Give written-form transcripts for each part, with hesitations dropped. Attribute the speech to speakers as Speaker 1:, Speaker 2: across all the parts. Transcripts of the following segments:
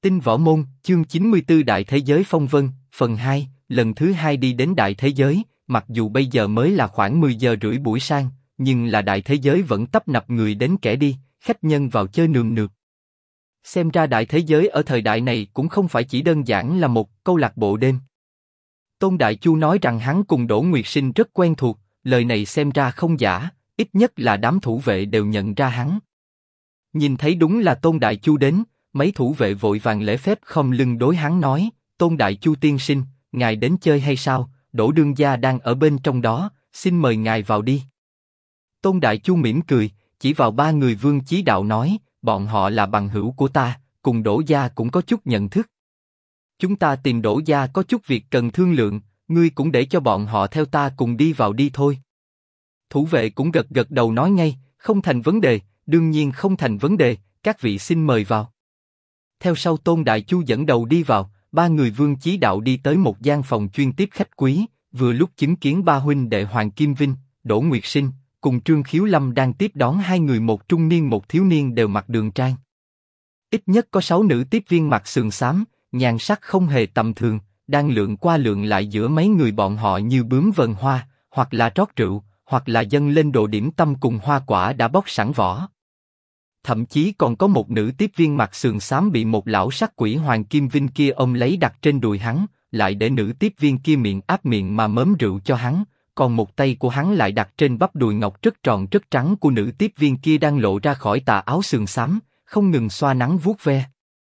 Speaker 1: Tinh Võ Môn, chương 94 Đại Thế Giới Phong Vân, phần 2, lần thứ 2 đi đến Đại Thế Giới, mặc dù bây giờ mới là khoảng 10 giờ rưỡi buổi sáng, nhưng là Đại Thế Giới vẫn tấp nập người đến kẻ đi, khách nhân vào chơi nườm nượp. Xem ra Đại Thế Giới ở thời đại này cũng không phải chỉ đơn giản là một câu lạc bộ đêm. Tôn Đại Chu nói rằng hắn cùng Đỗ Nguyệt Sinh rất quen thuộc, lời này xem ra không giả, ít nhất là đám thủ vệ đều nhận ra hắn. Nhìn thấy đúng là Tôn Đại Chu đến, mấy thủ vệ vội vàng lễ phép khom lưng đối hắn nói, Tôn Đại Chu tiên sinh, ngài đến chơi hay sao? Đỗ đương gia đang ở bên trong đó, xin mời ngài vào đi. Tôn Đại Chu mỉm cười, chỉ vào ba người Vương Chí Đạo nói, bọn họ là bằng hữu của ta, cùng Đỗ gia cũng có chút nhận thức. Chúng ta tìm Đỗ gia có chút việc cần thương lượng, ngươi cũng để cho bọn họ theo ta cùng đi vào đi thôi. Thủ vệ cũng gật gật đầu nói ngay, không thành vấn đề, đương nhiên không thành vấn đề, các vị xin mời vào. Theo sau Tôn Đại Chu dẫn đầu đi vào, ba người Vương Chí Đạo đi tới một gian phòng chuyên tiếp khách quý, vừa lúc chứng kiến ba huynh đệ Hoàng Kim Vinh, Đỗ Nguyệt Sinh, cùng Trương Khiếu Lâm đang tiếp đón hai người, một trung niên một thiếu niên đều mặc đường trang. Ít nhất có 6 nữ tiếp viên mặc sườn xám, nhan sắc không hề tầm thường, đang lượn qua lượn lại giữa mấy người bọn họ như bướm vần hoa, hoặc là trót rượu, hoặc là dâng lên đồ điểm tâm cùng hoa quả đã bóc sẵn vỏ. Thậm chí còn có một nữ tiếp viên mặc sườn xám bị một lão sắc quỷ Hoàng Kim Vinh kia ôm lấy đặt trên đùi hắn, lại để nữ tiếp viên kia miệng áp miệng mà mớm rượu cho hắn, còn một tay của hắn lại đặt trên bắp đùi ngọc rất tròn rất trắng của nữ tiếp viên kia đang lộ ra khỏi tà áo sườn xám, không ngừng xoa nắng vuốt ve.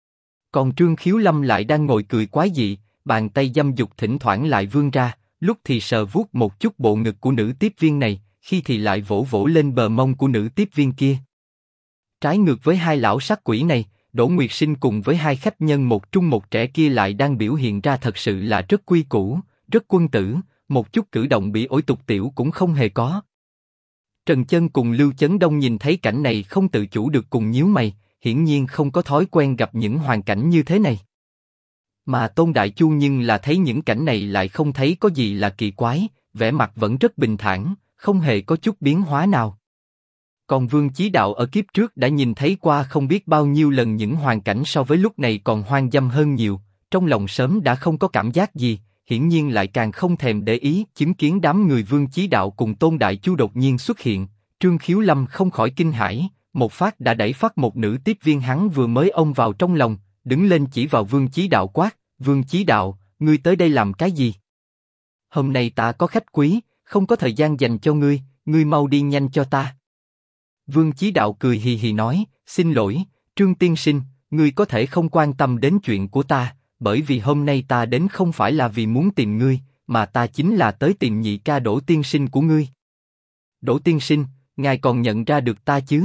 Speaker 1: Còn Trương Khiếu Lâm lại đang ngồi cười quái dị, bàn tay dâm dục thỉnh thoảng lại vươn ra, lúc thì sờ vuốt một chút bộ ngực của nữ tiếp viên này, khi thì lại vỗ vỗ lên bờ mông của nữ tiếp viên kia. Trái ngược với hai lão sắc quỷ này, Đỗ Nguyệt Sinh cùng với hai khách nhân một trung một trẻ kia lại đang biểu hiện ra thật sự là rất quy củ, rất quân tử, một chút cử động bỉ ổi tục tiểu cũng không hề có. Trần Chân cùng Lưu Chấn Đông nhìn thấy cảnh này không tự chủ được cùng nhíu mày, hiển nhiên không có thói quen gặp những hoàn cảnh như thế này. Mà Tôn Đại Chu nhưng là thấy những cảnh này lại không thấy có gì là kỳ quái, vẻ mặt vẫn rất bình thản, không hề có chút biến hóa nào. Còn Vương Chí Đạo ở kiếp trước đã nhìn thấy qua không biết bao nhiêu lần những hoàn cảnh so với lúc này còn hoang dâm hơn nhiều, trong lòng sớm đã không có cảm giác gì, hiển nhiên lại càng không thèm để ý. Chứng kiến đám người Vương Chí Đạo cùng Tôn Đại Chu đột nhiên xuất hiện, Trương Khiếu Lâm không khỏi kinh hãi, một phát đã đẩy phát một nữ tiếp viên hắn vừa mới ôm vào trong lòng, đứng lên chỉ vào Vương Chí Đạo quát, Vương Chí Đạo, ngươi tới đây làm cái gì? Hôm nay ta có khách quý, không có thời gian dành cho ngươi, ngươi mau đi nhanh cho ta. Vương Chí Đạo cười hì hì nói, xin lỗi, Trương tiên sinh, ngươi có thể không quan tâm đến chuyện của ta, bởi vì hôm nay ta đến không phải là vì muốn tìm ngươi, mà ta chính là tới tìm nhị ca Đỗ tiên sinh của ngươi. Đỗ tiên sinh, ngài còn nhận ra được ta chứ?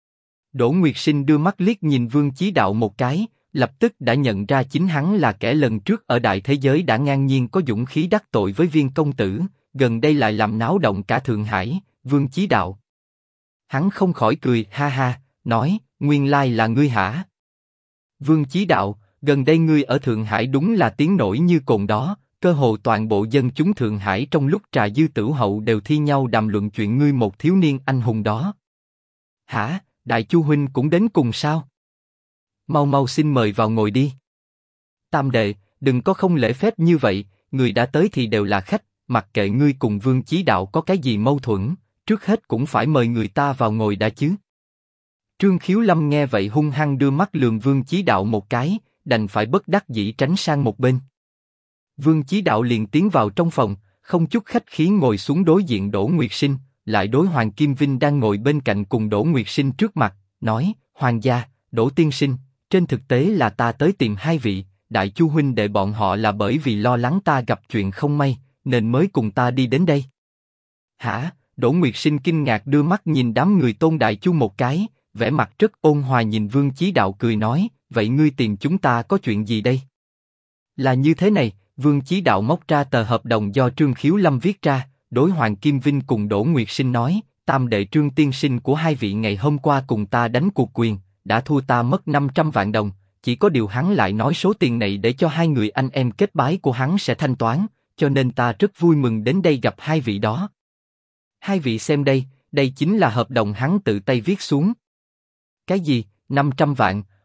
Speaker 1: Đỗ Nguyệt Sinh đưa mắt liếc nhìn Vương Chí Đạo một cái, lập tức đã nhận ra chính hắn là kẻ lần trước ở Đại Thế Giới đã ngang nhiên có dũng khí đắc tội với Viên công tử, gần đây lại làm náo động cả Thượng Hải. Vương Chí Đạo. Hắn không khỏi cười ha ha, nói, nguyên lai là ngươi hả? Vương Chí Đạo, gần đây ngươi ở Thượng Hải đúng là tiếng nổi như cồn đó, cơ hồ toàn bộ dân chúng Thượng Hải trong lúc trà dư tửu hậu đều thi nhau đàm luận chuyện ngươi một thiếu niên anh hùng đó. Hả, Đại Chu huynh cũng đến cùng sao? Mau mau xin mời vào ngồi đi. Tam đệ, đừng có không lễ phép như vậy, người đã tới thì đều là khách, mặc kệ ngươi cùng Vương Chí Đạo có cái gì mâu thuẫn, trước hết cũng phải mời người ta vào ngồi đã chứ. Trương Khiếu Lâm nghe vậy hung hăng đưa mắt lườm Vương Chí Đạo một cái, đành phải bất đắc dĩ tránh sang một bên. Vương Chí Đạo liền tiến vào trong phòng, không chút khách khí ngồi xuống đối diện Đỗ Nguyệt Sinh, lại đối Hoàng Kim Vinh đang ngồi bên cạnh cùng Đỗ Nguyệt Sinh trước mặt, nói, Hoàng gia, Đỗ tiên sinh, trên thực tế là ta tới tìm hai vị, Đại Chu huynh đệ bọn họ là bởi vì lo lắng ta gặp chuyện không may, nên mới cùng ta đi đến đây. Hả? Đỗ Nguyệt Sinh kinh ngạc đưa mắt nhìn đám người Tôn Đại Chu một cái, vẻ mặt rất ôn hòa nhìn Vương Chí Đạo cười nói, vậy ngươi tìm chúng ta có chuyện gì đây? Là như thế này, Vương Chí Đạo móc ra tờ hợp đồng do Trương Khiếu Lâm viết ra, đối Hoàng Kim Vinh cùng Đỗ Nguyệt Sinh nói, tam đệ Trương tiên sinh của hai vị ngày hôm qua cùng ta đánh cuộc quyền, đã thua ta mất 500 vạn đồng, chỉ có điều hắn lại nói số tiền này để cho hai người anh em kết bái của hắn sẽ thanh toán, cho nên ta rất vui mừng đến đây gặp hai vị đó. Hai vị xem đây, đây chính là hợp đồng hắn tự tay viết xuống. Cái gì, 500 vạn,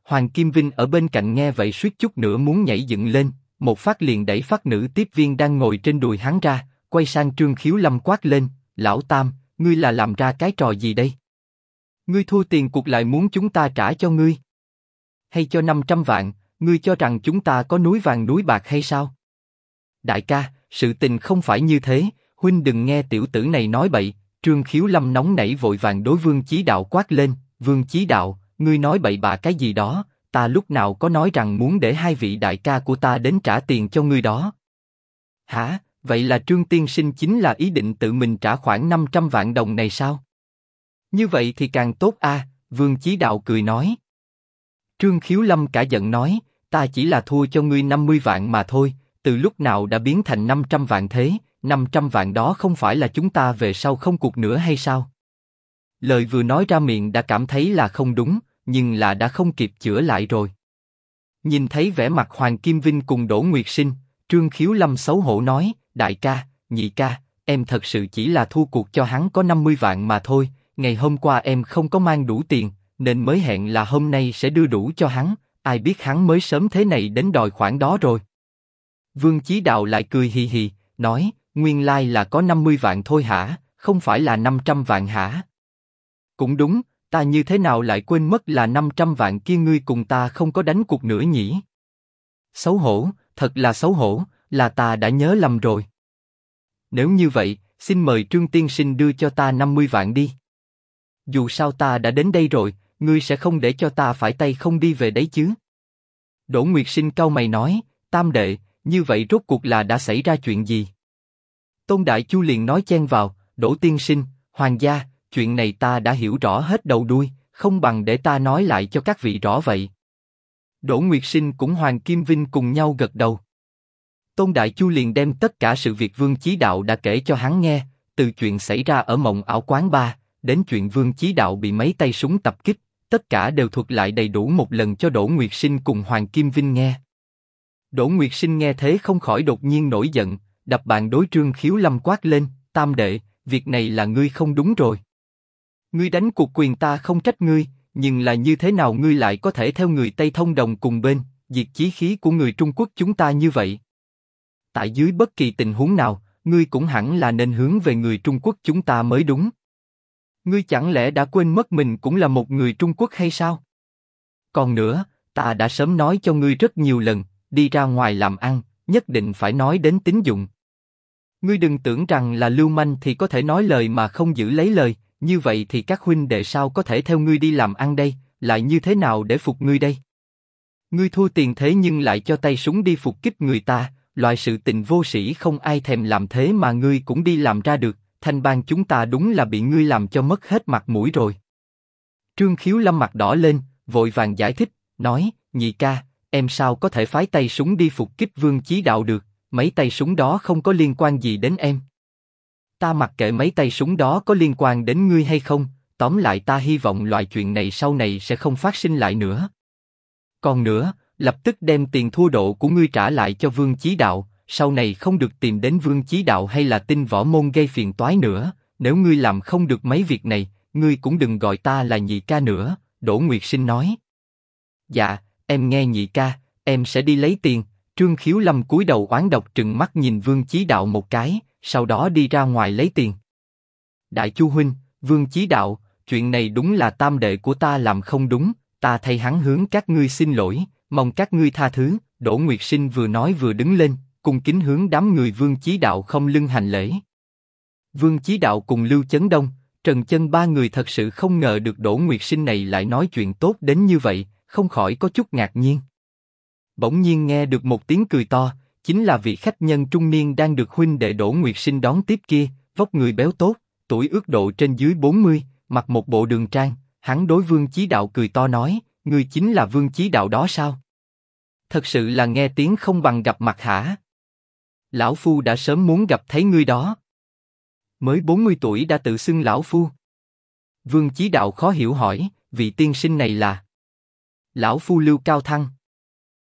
Speaker 1: Hoàng Kim Vinh ở bên cạnh nghe vậy suýt chút nữa muốn nhảy dựng lên, một phát liền đẩy phát nữ tiếp viên đang ngồi trên đùi hắn ra, quay sang Trương Khiếu Lâm quát lên, lão Tam, ngươi là làm ra cái trò gì đây? Ngươi thua tiền cuộc lại muốn chúng ta trả cho ngươi? Hay cho 500 vạn, ngươi cho rằng chúng ta có núi vàng núi bạc hay sao? Đại ca, sự tình không phải như thế, huynh đừng nghe tiểu tử này nói bậy. Trương Khiếu Lâm nóng nảy vội vàng đối Vương Chí Đạo quát lên, Vương Chí Đạo, ngươi nói bậy bạ cái gì đó, ta lúc nào có nói rằng muốn để hai vị đại ca của ta đến trả tiền cho ngươi đó. Hả, vậy là Trương Tiên Sinh chính là ý định tự mình trả khoảng 500 vạn đồng này sao? Như vậy thì càng tốt a, Vương Chí Đạo cười nói. Trương Khiếu Lâm cả giận nói, ta chỉ là thua cho ngươi 50 vạn mà thôi, từ lúc nào đã biến thành 500 vạn thế, 500 vạn đó không phải là chúng ta về sau không cuộc nữa hay sao? Lời vừa nói ra miệng đã cảm thấy là không đúng, nhưng là đã không kịp chữa lại rồi. Nhìn thấy vẻ mặt Hoàng Kim Vinh cùng Đỗ Nguyệt Sinh, Trương Khiếu Lâm xấu hổ nói, đại ca, nhị ca, em thật sự chỉ là thua cuộc cho hắn có 50 vạn mà thôi, ngày hôm qua em không có mang đủ tiền, nên mới hẹn là hôm nay sẽ đưa đủ cho hắn, ai biết hắn mới sớm thế này đến đòi khoản đó rồi. Vương Chí Đạo lại cười hì hì, nói, nguyên lai là có 50 vạn thôi hả, không phải là 500 vạn hả? Cũng đúng, ta như thế nào lại quên mất là 500 vạn kia ngươi cùng ta không có đánh cuộc nữa nhỉ? Xấu hổ, thật là xấu hổ, là ta đã nhớ lầm rồi. Nếu như vậy, xin mời Trương Tiên Sinh đưa cho ta 50 vạn đi. Dù sao ta đã đến đây rồi, ngươi sẽ không để cho ta phải tay không đi về đấy chứ? Đỗ Nguyệt Sinh cau mày nói, Tam đệ, như vậy rốt cuộc là đã xảy ra chuyện gì? Tôn Đại Chu liền nói chen vào, Đỗ Tiên Sinh, Hoàng gia, chuyện này ta đã hiểu rõ hết đầu đuôi, không bằng để ta nói lại cho các vị rõ vậy. Đỗ Nguyệt Sinh cũng Hoàng Kim Vinh cùng nhau gật đầu. Tôn Đại Chu liền đem tất cả sự việc Vương Chí Đạo đã kể cho hắn nghe, từ chuyện xảy ra ở Mộng Ảo Quán Bar, đến chuyện Vương Chí Đạo bị mấy tay súng tập kích, tất cả đều thuật lại đầy đủ một lần cho Đỗ Nguyệt Sinh cùng Hoàng Kim Vinh nghe. Đỗ Nguyệt Sinh nghe thế không khỏi đột nhiên nổi giận, đập bàn đối Trương Khiếu Lâm quát lên, Tam đệ, việc này là ngươi không đúng rồi. Ngươi đánh cuộc quyền ta không trách ngươi, nhưng là như thế nào ngươi lại có thể theo người Tây thông đồng cùng bên, diệt chí khí của người Trung Quốc chúng ta như vậy? Tại dưới bất kỳ tình huống nào, ngươi cũng hẳn là nên hướng về người Trung Quốc chúng ta mới đúng. Ngươi chẳng lẽ đã quên mất mình cũng là một người Trung Quốc hay sao? Còn nữa, ta đã sớm nói cho ngươi rất nhiều lần, đi ra ngoài làm ăn, nhất định phải nói đến tín dụng. Ngươi đừng tưởng rằng là lưu manh thì có thể nói lời mà không giữ lấy lời, như vậy thì các huynh đệ sao có thể theo ngươi đi làm ăn đây, lại như thế nào để phục ngươi đây? Ngươi thua tiền thế nhưng lại cho tay súng đi phục kích người ta, loại sự tình vô sĩ không ai thèm làm thế mà ngươi cũng đi làm ra được, Thanh bang chúng ta đúng là bị ngươi làm cho mất hết mặt mũi rồi. Trương Khiếu Lâm mặt đỏ lên, vội vàng giải thích, nói, nhị ca, em sao có thể phái tay súng đi phục kích Vương Chí Đạo được, mấy tay súng đó không có liên quan gì đến em. Ta mặc kệ mấy tay súng đó có liên quan đến ngươi hay không, tóm lại ta hy vọng loại chuyện này sau này sẽ không phát sinh lại nữa. Còn nữa, lập tức đem tiền thua độ của ngươi trả lại cho Vương Chí Đạo, sau này không được tìm đến Vương Chí Đạo hay là Tinh Võ Môn gây phiền toái nữa, nếu ngươi làm không được mấy việc này, ngươi cũng đừng gọi ta là nhị ca nữa, Đỗ Nguyệt Sinh nói. Dạ, em nghe nhị ca, em sẽ đi lấy tiền. Trương Khiếu Lâm cúi đầu oán độc trừng mắt nhìn Vương Chí Đạo một cái, sau đó đi ra ngoài lấy tiền. Đại Chu huynh, Vương Chí Đạo, chuyện này đúng là tam đệ của ta làm không đúng, ta thay hắn hướng các ngươi xin lỗi, mong các ngươi tha thứ. Đỗ Nguyệt Sinh vừa nói vừa đứng lên, cung kính hướng đám người Vương Chí Đạo không lưng hành lễ. Vương Chí Đạo cùng Lưu Chấn Đông, Trần Chân ba người thật sự không ngờ được Đỗ Nguyệt Sinh này lại nói chuyện tốt đến như vậy, không khỏi có chút ngạc nhiên. Bỗng nhiên nghe được một tiếng cười to, chính là vị khách nhân trung niên đang được huynh đệ Đỗ Nguyệt Sinh đón tiếp kia, vóc người béo tốt, tuổi ước độ trên dưới 40, mặc một bộ đường trang, hắn đối Vương Chí Đạo cười to nói, ngươi chính là Vương Chí Đạo đó sao? Thật sự là nghe tiếng không bằng gặp mặt hả? Lão phu đã sớm muốn gặp thấy ngươi đó. Mới 40 tuổi đã tự xưng lão phu. Vương Chí Đạo khó hiểu hỏi, vị tiên sinh này là? Lão phu Lưu Cao Thăng.